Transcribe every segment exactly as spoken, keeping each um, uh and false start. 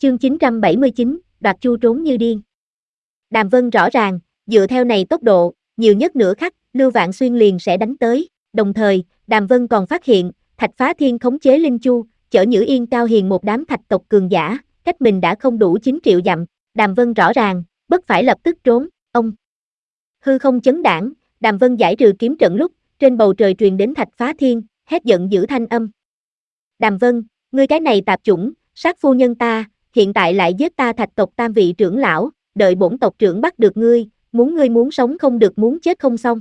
Chương chín trăm bảy mươi chín, đoạt chu trốn như điên. Đàm Vân rõ ràng, dựa theo này tốc độ, nhiều nhất nửa khắc, Lưu Vạn Xuyên liền sẽ đánh tới. Đồng thời, Đàm Vân còn phát hiện, Thạch Phá Thiên khống chế Linh Chu, chở Nhữ Yên Cao Hiền một đám thạch tộc cường giả, cách mình đã không đủ chín triệu dặm. Đàm Vân rõ ràng, bất phải lập tức trốn. Ông hư không chấn đảng, Đàm Vân giải trừ kiếm trận lúc, trên bầu trời truyền đến Thạch Phá Thiên, hét giận dữ thanh âm. Đàm Vân, ngươi cái này tạp chủng, sát phu nhân ta, hiện tại lại giết ta Thạch tộc tam vị trưởng lão, đợi bổn tộc trưởng bắt được ngươi, muốn ngươi muốn sống không được muốn chết không xong.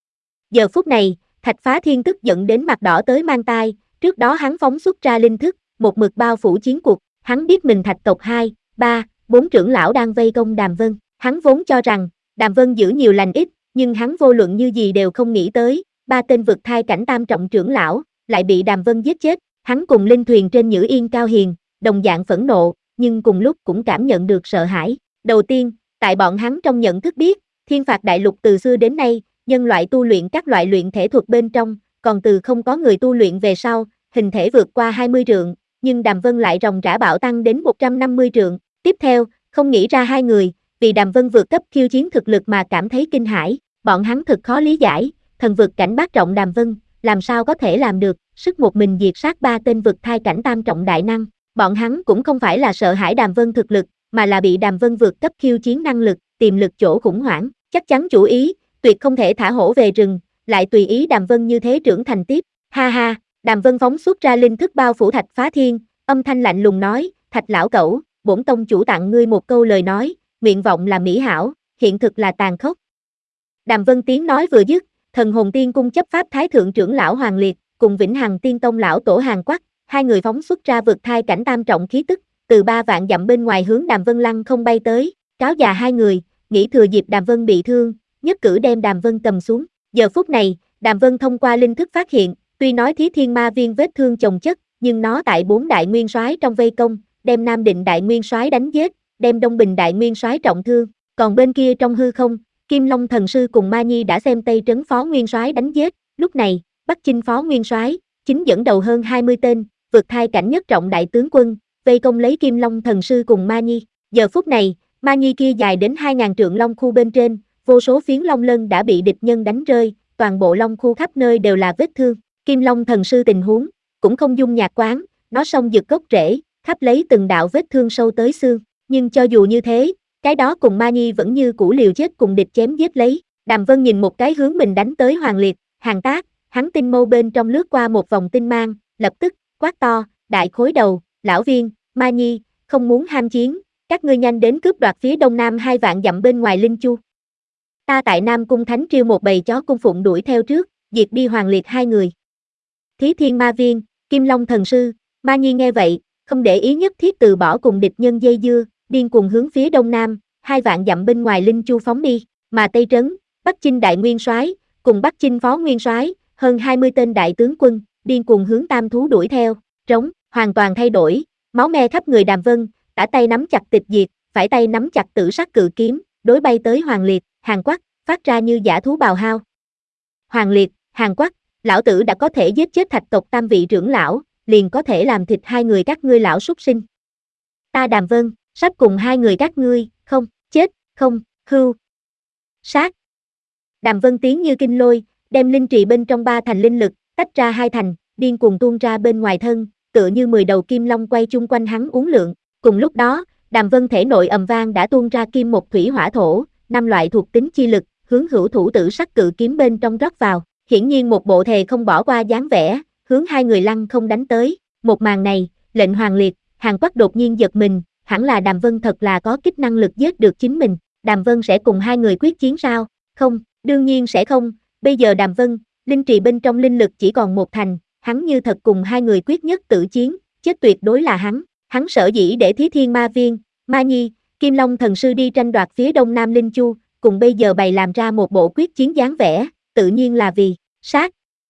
Giờ phút này, Thạch Phá Thiên tức giận đến mặt đỏ tới mang tai, trước đó hắn phóng xuất ra linh thức, một mực bao phủ chiến cuộc, hắn biết mình Thạch tộc hai, ba, bốn trưởng lão đang vây công Đàm Vân, hắn vốn cho rằng, Đàm Vân giữ nhiều lành ít, nhưng hắn vô luận như gì đều không nghĩ tới, ba tên vực thai cảnh tam trọng trưởng lão, lại bị Đàm Vân giết chết, hắn cùng linh thuyền trên Nhữ Yên Cao Hiền, đồng dạng phẫn nộ, nhưng cùng lúc cũng cảm nhận được sợ hãi. Đầu tiên, tại bọn hắn trong nhận thức biết, Thiên Phạt Đại Lục từ xưa đến nay, nhân loại tu luyện các loại luyện thể thuật bên trong, còn từ không có người tu luyện về sau, hình thể vượt qua hai mươi trượng, nhưng Đàm Vân lại ròng rã bạo tăng đến một trăm năm mươi trượng. Tiếp theo, không nghĩ ra hai người, vì Đàm Vân vượt cấp khiêu chiến thực lực mà cảm thấy kinh hãi, bọn hắn thật khó lý giải, thần vực cảnh bát trọng Đàm Vân, làm sao có thể làm được, sức một mình diệt sát ba tên vực thai cảnh tam trọng đại năng. Bọn hắn cũng không phải là sợ hãi Đàm Vân thực lực, mà là bị Đàm Vân vượt cấp khiêu chiến năng lực, tiềm lực chỗ khủng hoảng, chắc chắn chủ ý, tuyệt không thể thả hổ về rừng, lại tùy ý Đàm Vân như thế trưởng thành tiếp. Ha ha, Đàm Vân phóng xuất ra linh thức bao phủ Thạch Phá Thiên, âm thanh lạnh lùng nói, Thạch lão cẩu, bổn tông chủ tặng ngươi một câu lời nói, nguyện vọng là mỹ hảo, hiện thực là tàn khốc. Đàm Vân tiếng nói vừa dứt, Thần Hồn Tiên Cung chấp pháp thái thượng trưởng lão Hoàng Liệt, cùng Vĩnh Hằng Tiên Tông lão tổ Hàn Quắc, hai người phóng xuất ra vực thai cảnh tam trọng khí tức, từ ba vạn dặm bên ngoài hướng Đàm Vân lăng không bay tới, cáo già hai người, nghĩ thừa dịp Đàm Vân bị thương, nhất cử đem Đàm Vân cầm xuống. Giờ phút này, Đàm Vân thông qua linh thức phát hiện, tuy nói Thí Thiên Ma Viên vết thương chồng chất, nhưng nó tại bốn đại nguyên soái trong vây công, đem Nam Định đại nguyên soái đánh giết, đem Đông Bình đại nguyên soái trọng thương, còn bên kia trong hư không, Kim Long thần sư cùng Ma Nhi đã xem Tây Trấn phó nguyên soái đánh giết, lúc này, Bắc Chinh phó nguyên soái chính dẫn đầu hơn hai mươi tên, vượt thai cảnh nhất trọng đại tướng quân, vây công lấy Kim Long thần sư cùng Ma Nhi. Giờ phút này, Ma Nhi kia dài đến hai ngàn trượng long khu bên trên, vô số phiến long lân đã bị địch nhân đánh rơi, toàn bộ long khu khắp nơi đều là vết thương. Kim Long thần sư tình huống cũng không dung nhạt quán, nó xông giật gốc rễ, khắp lấy từng đạo vết thương sâu tới xương. Nhưng cho dù như thế, cái đó cùng Ma Nhi vẫn như cũ liều chết cùng địch chém giết lấy. Đàm Vân nhìn một cái hướng mình đánh tới Hoàng Liệt, Hàn Tác, hắn tinh mâu bên trong lướt qua một vòng tinh mang, lập tức quát to, đại khối đầu, lão viên, Ma Nhi, không muốn ham chiến, các ngươi nhanh đến cướp đoạt phía đông nam hai vạn dặm bên ngoài Linh Chu. Ta tại Nam Cung Thánh triêu một bầy chó cung phụng đuổi theo trước, diệt đi Hoàng Liệt hai người. Thí Thiên Ma Viên, Kim Long thần sư, Ma Nhi nghe vậy, không để ý nhất thiết từ bỏ cùng địch nhân dây dưa, điên cuồng hướng phía đông nam, hai vạn dặm bên ngoài Linh Chu phóng đi, mà Tây Trấn, Bắc Chinh đại nguyên soái cùng Bắc Chinh phó nguyên soái, hơn hai mươi tên đại tướng quân, điên cuồng hướng tam thú đuổi theo, trống, hoàn toàn thay đổi, máu me khắp người Đàm Vân, tả tay nắm chặt tịch diệt, phải tay nắm chặt tử sắc cự kiếm, đối bay tới Hoàng Liệt, Hàn Quắc, phát ra như dã thú bào hao. Hoàng Liệt, Hàn Quắc, lão tử đã có thể giết chết Thạch tộc tam vị trưởng lão, liền có thể làm thịt hai người các ngươi lão súc sinh. Ta Đàm Vân, sắp cùng hai người các ngươi, không, chết, không, hưu, sát. Đàm Vân tiếng như kinh lôi, đem linh trì bên trong ba thành linh lực, tách ra hai thành, điên cuồng tuôn ra bên ngoài thân, tựa như mười đầu kim long quay chung quanh hắn uốn lượn. Cùng lúc đó, Đàm Vân thể nội ầm vang đã tuôn ra kim một thủy hỏa thổ, năm loại thuộc tính chi lực, hướng hữu thủ tử sắc cự kiếm bên trong rót vào, hiển nhiên một bộ thề không bỏ qua dáng vẻ, hướng hai người lăng không đánh tới. Một màn này, lệnh Hoàng Liệt, Hàn Quắc đột nhiên giật mình, hẳn là Đàm Vân thật là có kích năng lực giết được chính mình. Đàm Vân sẽ cùng hai người quyết chiến sao? Không, đương nhiên sẽ không. Bây giờ Đàm Vân, linh trì bên trong linh lực chỉ còn một thành, hắn như thật cùng hai người quyết nhất tử chiến, chết tuyệt đối là hắn. Hắn sở dĩ để Thí Thiên Ma Viên, Ma Nhi, Kim Long thần sư đi tranh đoạt phía đông nam Linh Chu, cùng bây giờ bày làm ra một bộ quyết chiến dáng vẻ, tự nhiên là vì sát.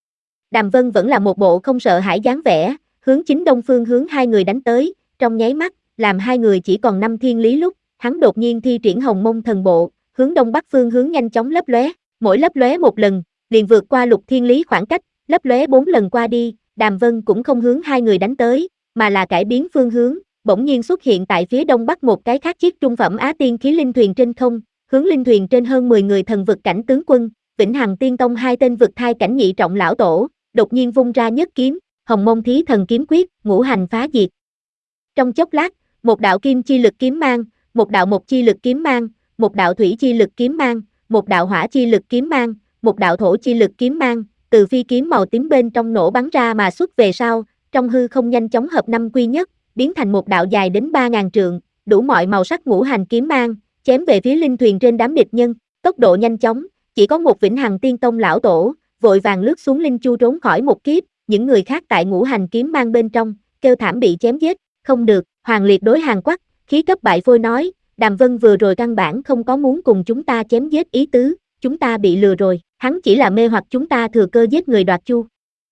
Đàm Vân vẫn là một bộ không sợ hãi dáng vẻ, hướng chính đông phương hướng hai người đánh tới, trong nháy mắt, làm hai người chỉ còn năm thiên lý lúc, hắn đột nhiên thi triển Hồng Mông thần bộ, hướng đông bắc phương hướng nhanh chóng lấp lóe, mỗi lấp lóe một lần, liền vượt qua lục thiên lý khoảng cách, lấp lóe bốn lần qua đi, Đàm Vân cũng không hướng hai người đánh tới, mà là cải biến phương hướng, bỗng nhiên xuất hiện tại phía đông bắc một cái khác chiếc trung phẩm Á Tiên khí linh thuyền trên không, hướng linh thuyền trên hơn mười người thần vực cảnh tướng quân, Vĩnh Hằng Tiên Tông hai tên vực thai cảnh nhị trọng lão tổ, đột nhiên vung ra nhất kiếm, Hồng Mông Thí Thần kiếm quyết, ngũ hành phá diệt. Trong chốc lát, một đạo kim chi lực kiếm mang, một đạo mộc chi lực kiếm mang, một đạo thủy chi lực kiếm mang, một đạo hỏa chi lực kiếm mang, một đạo thổ chi lực kiếm mang, từ phi kiếm màu tím bên trong nổ bắn ra mà xuất về sau, trong hư không nhanh chóng hợp năm quy nhất, biến thành một đạo dài đến ba ngàn trượng, đủ mọi màu sắc ngũ hành kiếm mang, chém về phía linh thuyền trên đám địch nhân, tốc độ nhanh chóng, chỉ có một Vĩnh Hằng Tiên Tông lão tổ, vội vàng lướt xuống linh chu trốn khỏi một kiếp, những người khác tại ngũ hành kiếm mang bên trong, kêu thảm bị chém giết, không được, Hoàng Liệt đối Hàn Quắc, khí cấp bại phôi nói, Đàm Vân vừa rồi căn bản không có muốn cùng chúng ta chém giết ý tứ, chúng ta bị lừa rồi, hắn chỉ là mê hoặc chúng ta thừa cơ giết người đoạt chu.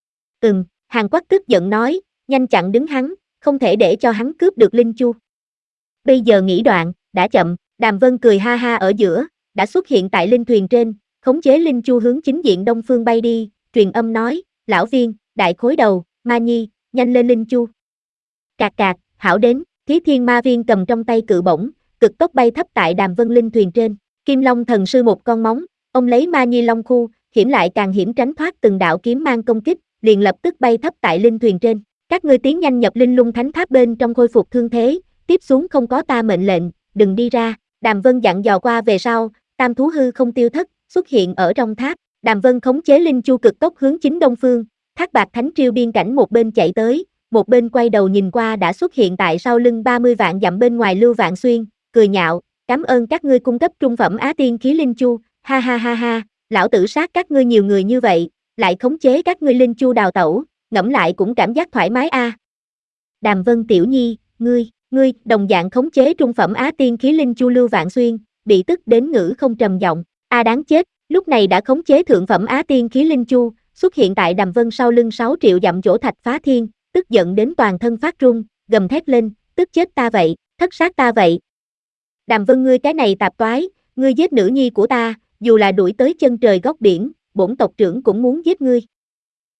Ừm, Hàn Quắc tức giận nói, nhanh chặn đứng hắn, không thể để cho hắn cướp được linh chu. Bây giờ nghĩ đoạn, đã chậm, Đàm Vân cười ha ha ở giữa, đã xuất hiện tại linh thuyền trên, khống chế linh chu hướng chính diện đông phương bay đi, truyền âm nói, lão viên, đại khối đầu, ma nhi, nhanh lên linh chu. Cạc cạc, hảo đến, Thí Thiên Ma Viên cầm trong tay cự bổng, cực tốc bay thấp tại Đàm Vân linh thuyền trên, Kim Long thần sư một con móng, ông lấy ma nhi long khu, hiểm lại càng hiểm tránh thoát từng đạo kiếm mang công kích, liền lập tức bay thấp tại linh thuyền trên. Các ngươi tiến nhanh nhập linh lung thánh tháp bên trong khôi phục thương thế, tiếp xuống không có ta mệnh lệnh, đừng đi ra. Đàm Vân dặn dò qua về sau, tam thú hư không tiêu thất, xuất hiện ở trong tháp. Đàm Vân khống chế linh chu cực tốc hướng chính đông phương, Thác Bạc Thánh Triêu biên cảnh một bên chạy tới, một bên quay đầu nhìn qua đã xuất hiện tại sau lưng ba mươi vạn dặm bên ngoài Lưu Vạn Xuyên, cười nhạo, cảm ơn các ngươi cung cấp trung phẩm Á Tiên khí linh chu, ha ha ha ha, lão tử sát các ngươi nhiều người như vậy, lại khống chế các ngươi linh chu đào tẩu, ngẫm lại cũng cảm giác thoải mái a. À. Đàm Vân tiểu nhi, ngươi, ngươi, đồng dạng khống chế trung phẩm Á Tiên khí linh chu Lưu Vạn Xuyên, bị tức đến ngữ không trầm giọng, a à đáng chết, lúc này đã khống chế thượng phẩm Á Tiên khí linh chu, xuất hiện tại Đàm Vân sau lưng sáu triệu dặm chỗ Thạch Phá Thiên, tức giận đến toàn thân phát run, gầm thét lên, tức chết ta vậy, thất sát ta vậy. Đàm Vân ngươi cái này tạp toái, ngươi giết nữ nhi của ta, dù là đuổi tới chân trời góc biển, bổn tộc trưởng cũng muốn giết ngươi.